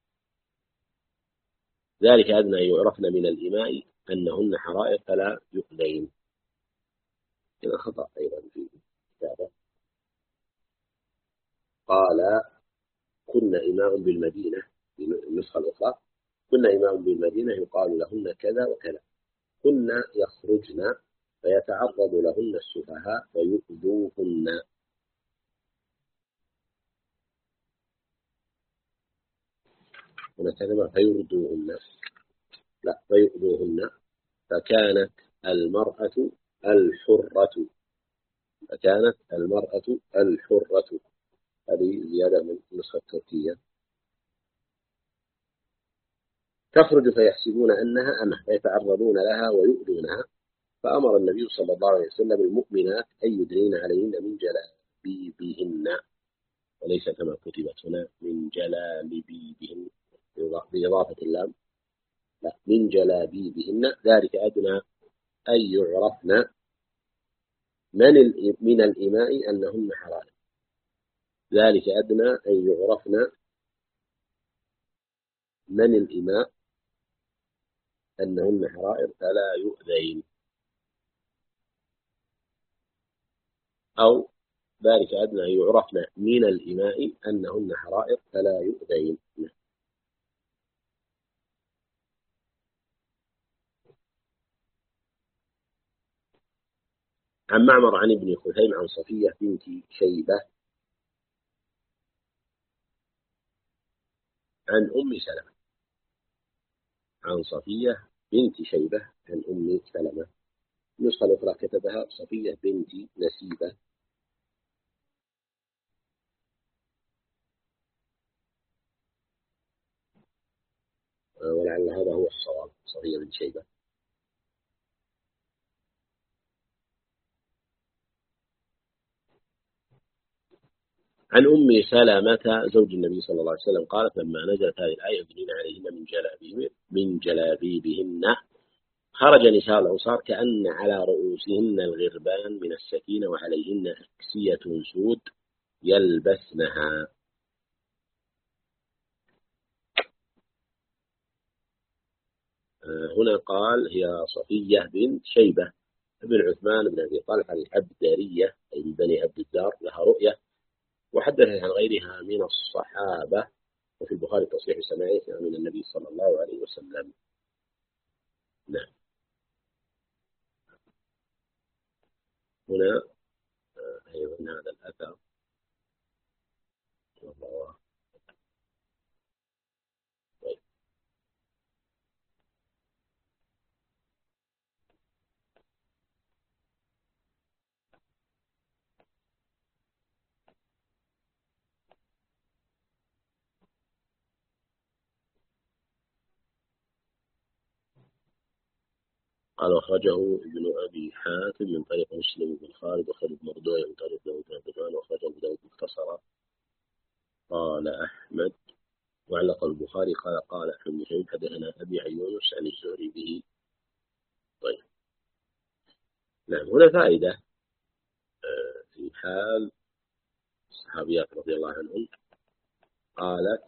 ذلك أدنى يعرفن من الإماء أنهن حرائر فلا يؤذين. هنا خطأ أيضا في كتابه، قال: كنا إماء بالمدينة، في النسخة الأخرى: كنا إماء بالمدينة يقال لهن كذا وكذا، كنا يخرجن فيتعرض لهن السفهاء فيؤذوهن. هنا كلمة فيردوهن، لا فيؤذوهن. فكانت المرأة الحرة. هذه زيادة من النسخة التركية. تخرج فيحسبون أنها أمه فيتعرضون لها ويؤذونها. فأمر النبي صلى الله عليه وسلم المؤمنات أن يدنين عليهن من جلابيبهن، وليس كما كتبت هنا من جلابيبهن بإضافة اللام، لا من جلابيبهن، ذلك أدنى أن يعرفن من الإماء أنهن حرائر، ذلك أدنى أن يعرفن من الإماء أنهن حرائر فلا يؤذين، أو ذلك أدنى أن يعرفن من الإماء أنهن حرائر فلا يؤذين. عن معمر عن ابن خثيم عن صفية بنت شيبة عن أم سلمة، عن صفية بنت شيبة عن أم سلمة. النسخة الأخرى كتبها صفية بنت نسيبة. ولعل هذا هو الصواب، صفية بنت شيبة. عن أم سلمة زوج النبي صلى الله عليه وسلم قالت لما نزلت هذه الآية يدنين عليهن من جلابيبهن خرج نساء الأنصار كأن على رؤوسهن الغربان من السكينة وعليهن أكسية سود يلبسنها. هنا قال هي صفية بنت شيبة ابن عثمان بن أبي طلحة العبدرية أي من بني عبد الدار، لها رؤية وحدثت عن غيرها من الصحابة، وفي البخاري تصريح سماعها من النبي صلى الله عليه وسلم. نعم. هنا أيضا هذا الأثر والله. طيب. قال أخرجه ابن أبي حاتم من طريق مسلم بن خالد، وخالد مردوية من طريق داود بن عبد، وأخرجه أبو داود مختصرا. قال أحمد وعلق البخاري قال أحمد بن شهيد حدثنا أبي عن يونس عن الزهري به. طيب. نعم. هنا فائدة في حال الصحابيات رضي الله عنهم. قالت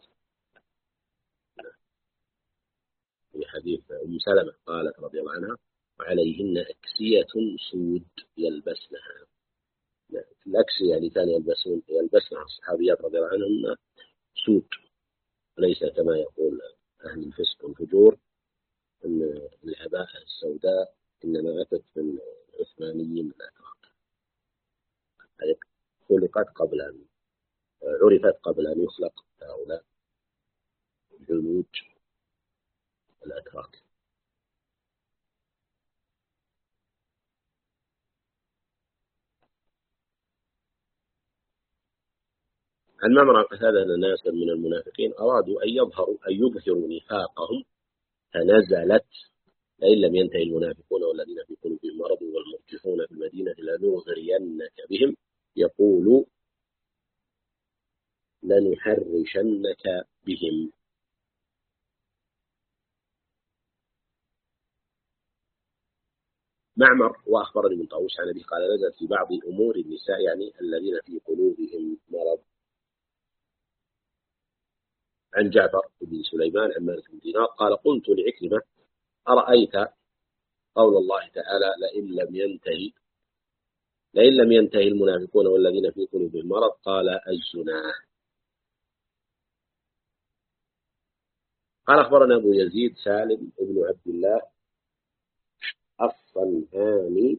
في حديث أم سلمة قالت رضي الله عنها وعليهن أكسية سود يلبسنها. الأكسية اللي كان يلبسنها الصحابيات رضي الله عنهن سود، ليس كما يقول أهل الفسق والفجور أن العباءة السوداء إنما أتت من العثمانيين الأتراك، هذه خلقت قبل أن عرفت قبل أن يخلق هؤلاء جنود الأتراك. عن معمر عن قتادة أن ناسا من المنافقين أرادوا أن يظهروا نفاقهم فنزلت لئن لم ينتهي المنافقون والذين في قلوبهم مرض والمرجفون في المدينة لنغرينك بهم يقول لنحرشنك بهم. معمر وأخبرني من طاووس عن أبي قال نزلت في بعض أمور النساء يعني الذين في قلوبهم مرض. عن جعفر بن سليمان عن مالك بن دينار قال قلت لعكرمة أرأيت قول الله تعالى لئن لم ينتهي المنافقون والذين في قلوبهم مرض قال الزنا. قال أخبرنا أبو يزيد سالم بن عبد الله الصنعاني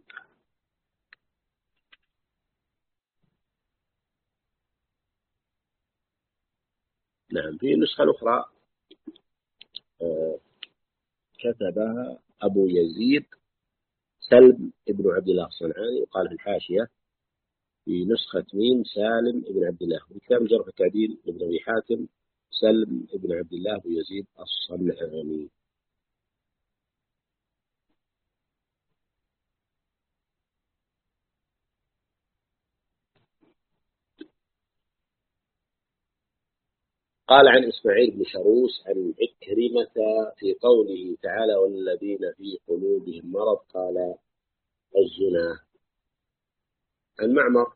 نعم. في النسخة الأخرى كتبها أبو يزيد سلم بن عبد الله الصنعاني، وقال في الحاشية في نسخة ميم سالم بن عبد الله، وكتاب جرح التعديل لابن أبي حاتم سلم بن عبد الله أبو يزيد الصنعاني. قال عن إسماعيل بن شروس عن عكرمة في قوله تعالى والذين في قلوبهم مرض قال الزنا. عن معمر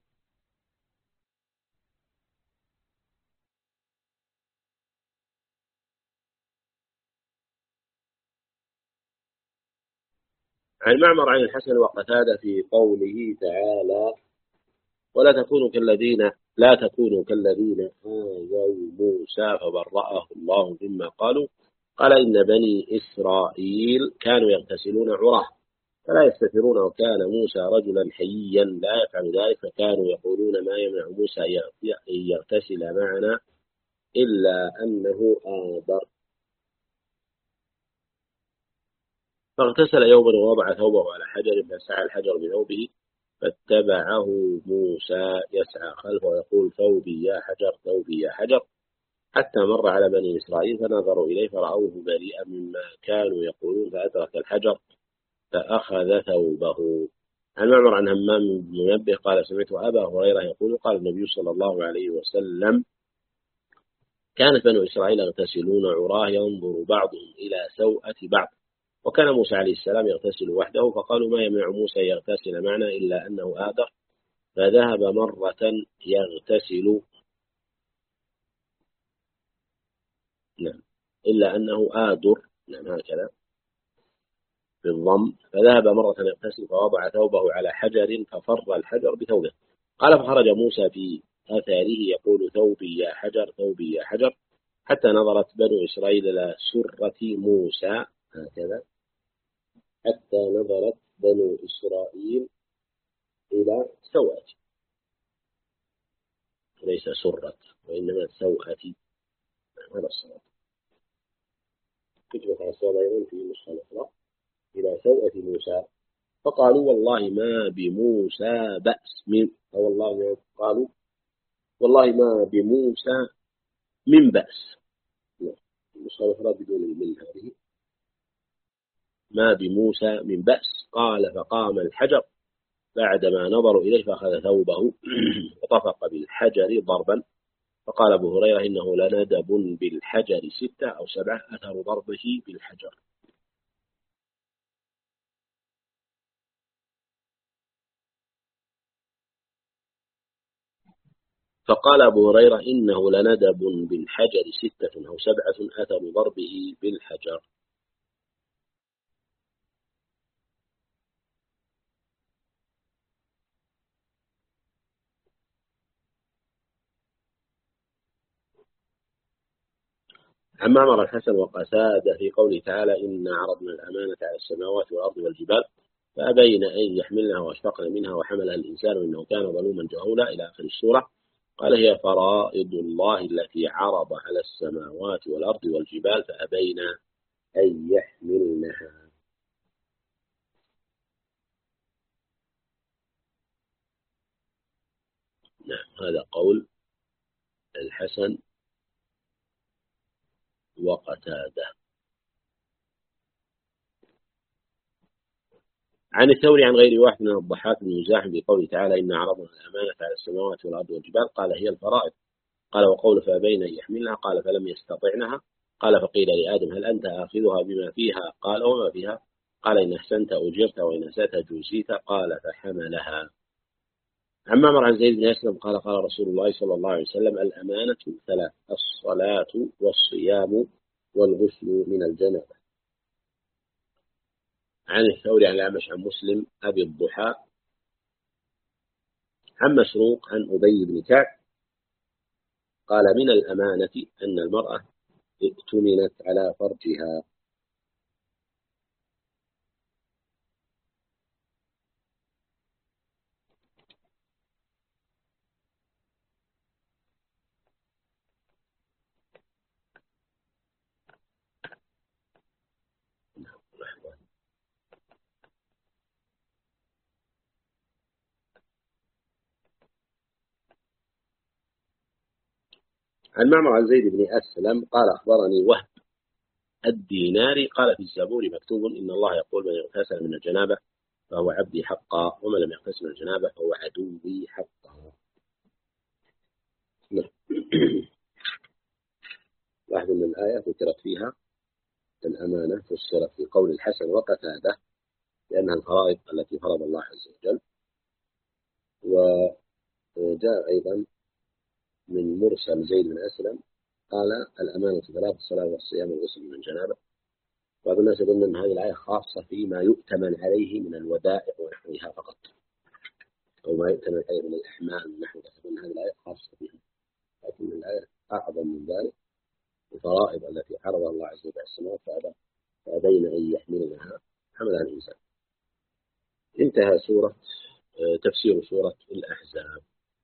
عن معمر عن الحسن وقتادة في قوله تعالى: لا تكونوا كالذين آذوا موسى فبرأه الله مما قالوا. قال: إن بني إسرائيل كانوا يغتسلون عراه فلا يستترون، وكان موسى رجلا حييا لا يفعل ذلك، فكانوا يقولون: ما يمنع موسى أن يغتسل معنا إلا أنه آذر. فاغتسل يوما ووضع ثوبه على حجر فسعى الحجر بثوبه، فاتبعه موسى يسعى خلفه ويقول: ثوبي يا حجر، ثوبي يا حجر، حتى مر على بني إسرائيل فنظروا إليه فرأوه بريئا مما كانوا يقولون، فأدرك الحجر فأخذ ثوبه. عن معمر عن همام بن منبه قال: سمعت أبا هريرة يقول: قال النبي صلى الله عليه وسلم: كانت بنو إسرائيل يغتسلون عراه ينظر بعضهم إلى سوءة بعض، وكان موسى عليه السلام يغتسل وحده، فقالوا: ما يمنع موسى يغتسل معنا إلا أنه آدر، فذهب مرة يغتسل، نعم، إلا أنه آدر، نعم هكذا بالضم، فذهب مرة يغتسل فوضع ثوبه على حجر ففر الحجر بثوبه. قال: فخرج موسى في أثاره يقول: ثوبي يا حجر، ثوبي يا حجر، حتى نظرت بنو إسرائيل إلى سرة موسى، هكذا، حتى نظرت بنو إسرائيل إلى سوءة، ليس سرة وإنما سوءة، هذا الصواب. كتبت على الصواب أيضا في نسخة أخرى إلى سوءة موسى، فقالوا: والله ما بموسى بأس من، أو والله قالوا: والله ما بموسى من بأس، النسخة الأخرى بدون من هذه، ما بموسى من بأس. قال: فقام الحجر بعدما نظروا إليه فأخذ ثوبه وطفق بالحجر ضربا. فقال أبو هريرة: إنه لندب بالحجر 6 أو 7 أثر ضربه بالحجر. فقال أبو هريرة: إنه لندب بالحجر 6 أو 7 أثر ضربه بالحجر. عن معمر الحسن وقتادة في قوله تعالى: إن عرضنا الأمانة على السماوات والأرض والجبال فأبين أن يحملنها وأشفقن منها وحملها الإنسان إنه كان ظلوما جهولا، إلى آخر السورة. قال: هي فرائض الله التي عرض على السماوات والأرض والجبال فأبين أن يحملنها. نعم، هذا قول الحسن وقتادة. عن الثوري عن غير واحد من الضحاك بن مزاحم بقوله تعالى: إن عرضنا الأمانة على السماوات والأرض والجبال، قال: هي الفرائض. قال: وقول فأبين أن يحملنها، قال: فلم يستطعنها. قال: فقيل لآدم: هل أنت آخذها بما فيها؟ قال: وما فيها؟ قال: إن أحسنت أجرت وإن أسأت جزيت. قال: فحملها. عن معمر عن زيد بن أسلم قال: قال رسول الله صلى الله عليه وسلم: الأمانة 3: الصلاة والصيام والغسل من الجنابة. عن الثوري عن الأعمش عن مسلم أبي الضحى عن مسروق عن أبي بن كعب قال: من الأمانة أن المرأة ائتمنت على فرجها. عن معمر عن زيد بن أسلم قال: أخبرني وهب الديناري قال: في الزبور مكتوب: إن الله يقول: من اغتسل من الجنابة فهو عبدي حقا، ومن لم يغتسل من الجنابة فهو عدوي حقا. واحد من الآية ذكرت فيها الأمانة فسرت في قول الحسن وقتادة لأنها الفرائض التي فرض الله عز وجل. وجاء أيضا من مرسل زيد بن أسلم قال: الأمانة 3: الصلاة والصيام والغسل من الجنابة. بعض الناس يظن أن هذه الآية خاصة فيما يؤتمن عليه من الودائع ونحوها فقط، أو ما يؤتمن عليه من الأحمال ونحوها، يظن هذه الآية خاصة بها، لكن الآية أعظم من ذلك. الفرائض التي عرضها الله عز وجل السماوات فأبين أن يحملنها حملها الإنسان. انتهى تفسير سورة الأحزاب،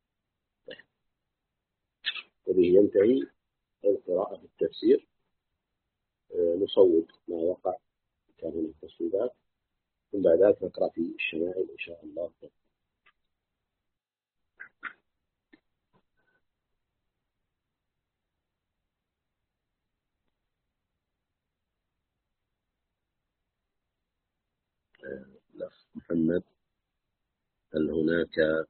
وبه ينتهي القراءة في التفسير. نصوب ما وقع كان من التصويبات، ثم بعد ذلك نقرأ في الشمائل إن شاء الله. الأخ محمد، هل هناك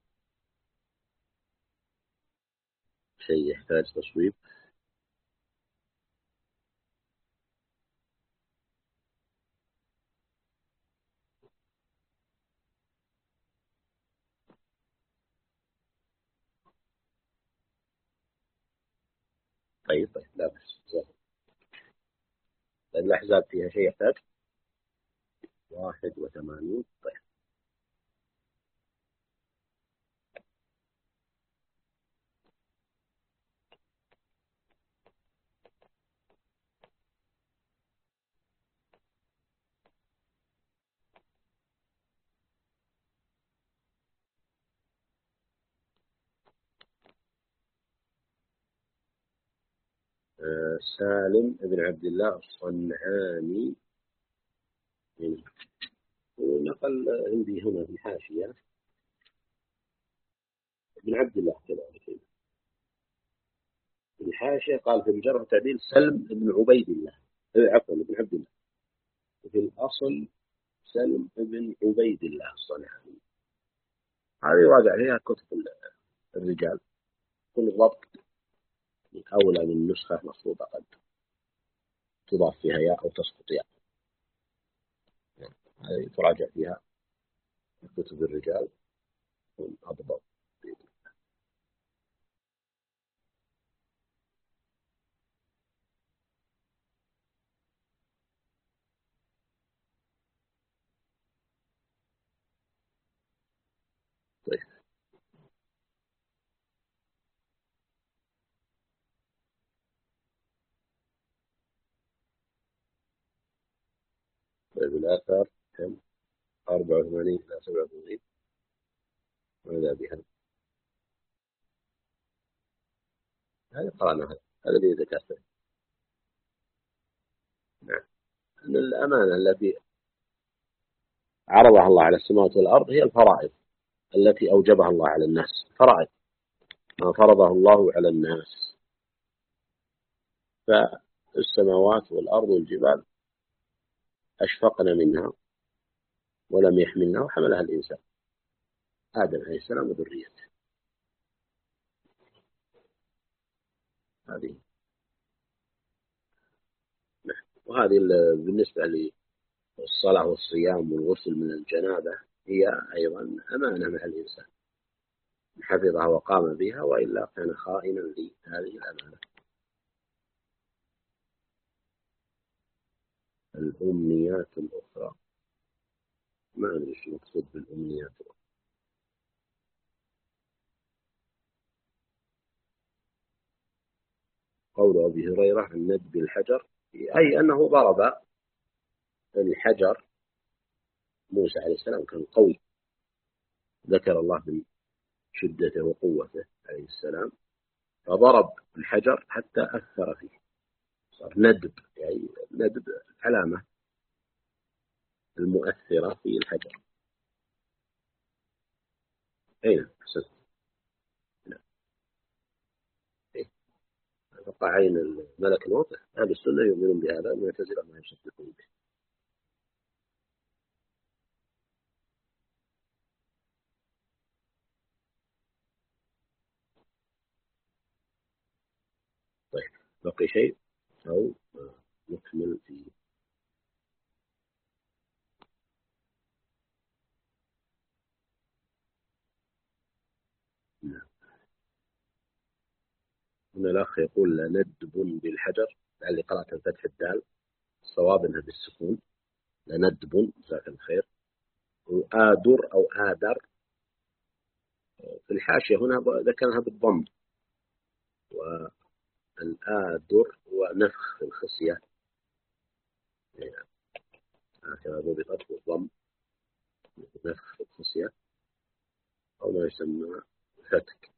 شيء يحتاج تصويب؟ طيب لا بأس. الأحزاب فيها شيء يحتاج 81. طيب. سالم بن عبد الله الصنعاني ونقل عندي هنا في الحاشية بن عبد الله كذلك في الحاشية، قال في الجرح والتعديل سلم بن عبيد الله، عفوا بن عبد الله، وفي الأصل سلم بن عبيد الله الصنعاني. هذه يراجع فيها كتب الرجال، كل ضبط أولى من نسخة مفروضة قد تضاف فيها ياء أو تسقط ياء، هذه تراجع فيها كتب الرجال أضبط. طيب. طيب الآثار كم؟ 84 إلى 87. ماذا بها؟ هذه قرأناها، هذا اللي ذكرته. نعم. أن الأمانة التي عرضها الله على السماوات والأرض هي الفرائض التي أوجبها الله على الناس، فرائض ما فرضه الله على الناس. فالسماوات والأرض والجبال أشفقنا منها ولم يحملنا وحملها الإنسان آدم عليه السلام وذريته. هذه نعم. وهذه بالنسبة للصلاة والصيام والغسل من الجنابة هي أيضا أمانة مع الإنسان، حفظها وقام بها، وإلا كان خائنا لهذه الأمانة. الأمنيات الأخرى، ما أدري شو المقصود بالأمنيات. قول أبي هريرة عن ندب الحجر، أي أنه ضرب الحجر. موسى عليه السلام كان قوي، ذكر الله من شدته وقوته عليه السلام، فضرب الحجر حتى أثر فيه، صار ندب، يعني ندب علامة المؤثرة في الحجر. أين حسن؟ نعم. إيه. أتوقع عين الملك الموت. أهل السنة يؤمنون بهذا، المعتزلة ما يصدقون به. طيب، بقي شيء أو نكمل في؟ نعم. هنا الأخ يقول ندب بالحجر، لعلي قرأت فتح الدال الصواب أنها بالسكون، لندب جزاك الله خير. وآدر أو آدر في الحاشية هنا ذكرها بالضم، والآدر هو نفخ في الخصية، يعني هكذا ضبطت بالضم، نفخ في الخصية أو ما يسمى فتك.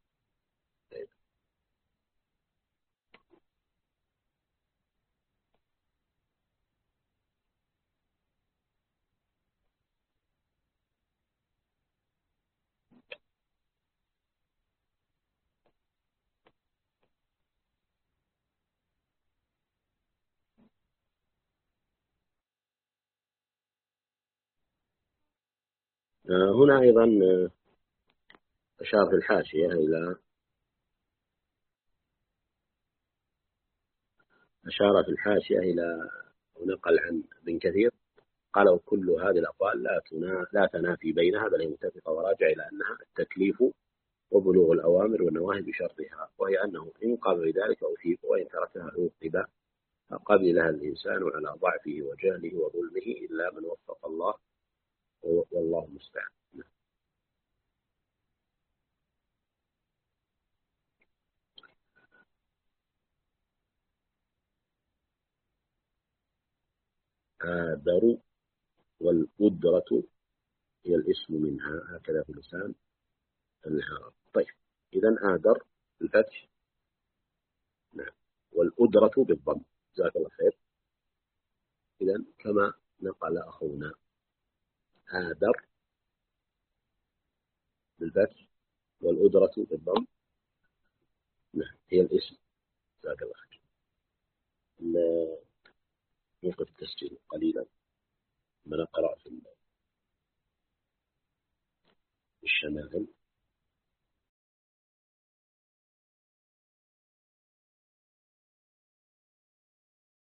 هنا أيضا أشار في الحاشية إلى أشار في الحاشية إلى ونقل عن ابن كثير قال: وكل هذه الأقوال لا تنافي بينها، بل هي متفقة وراجع إلى أنها التكليف وبلوغ الأوامر والنواهي بشرطها، وهي أنه إن قام بذلك أثيب، وإن تركها عوقب. فقبلها الإنسان على ضعفه وجهله وظلمه إلا من وفق الله، والله المستعان. آدر والقدرة هي الاسم منها، هكذا في لسان العرب. طيب، إذا آدر بالفتح، نعم، والقدرة بالضم، جزاك الله خير. إذا كما نقل أخونا، آدر بالفتح والقدرة بالضم، نعم، هي الاسم، جزاك الله خير. نوقف التسجيل قليلا ما نقرأ في الشمائل.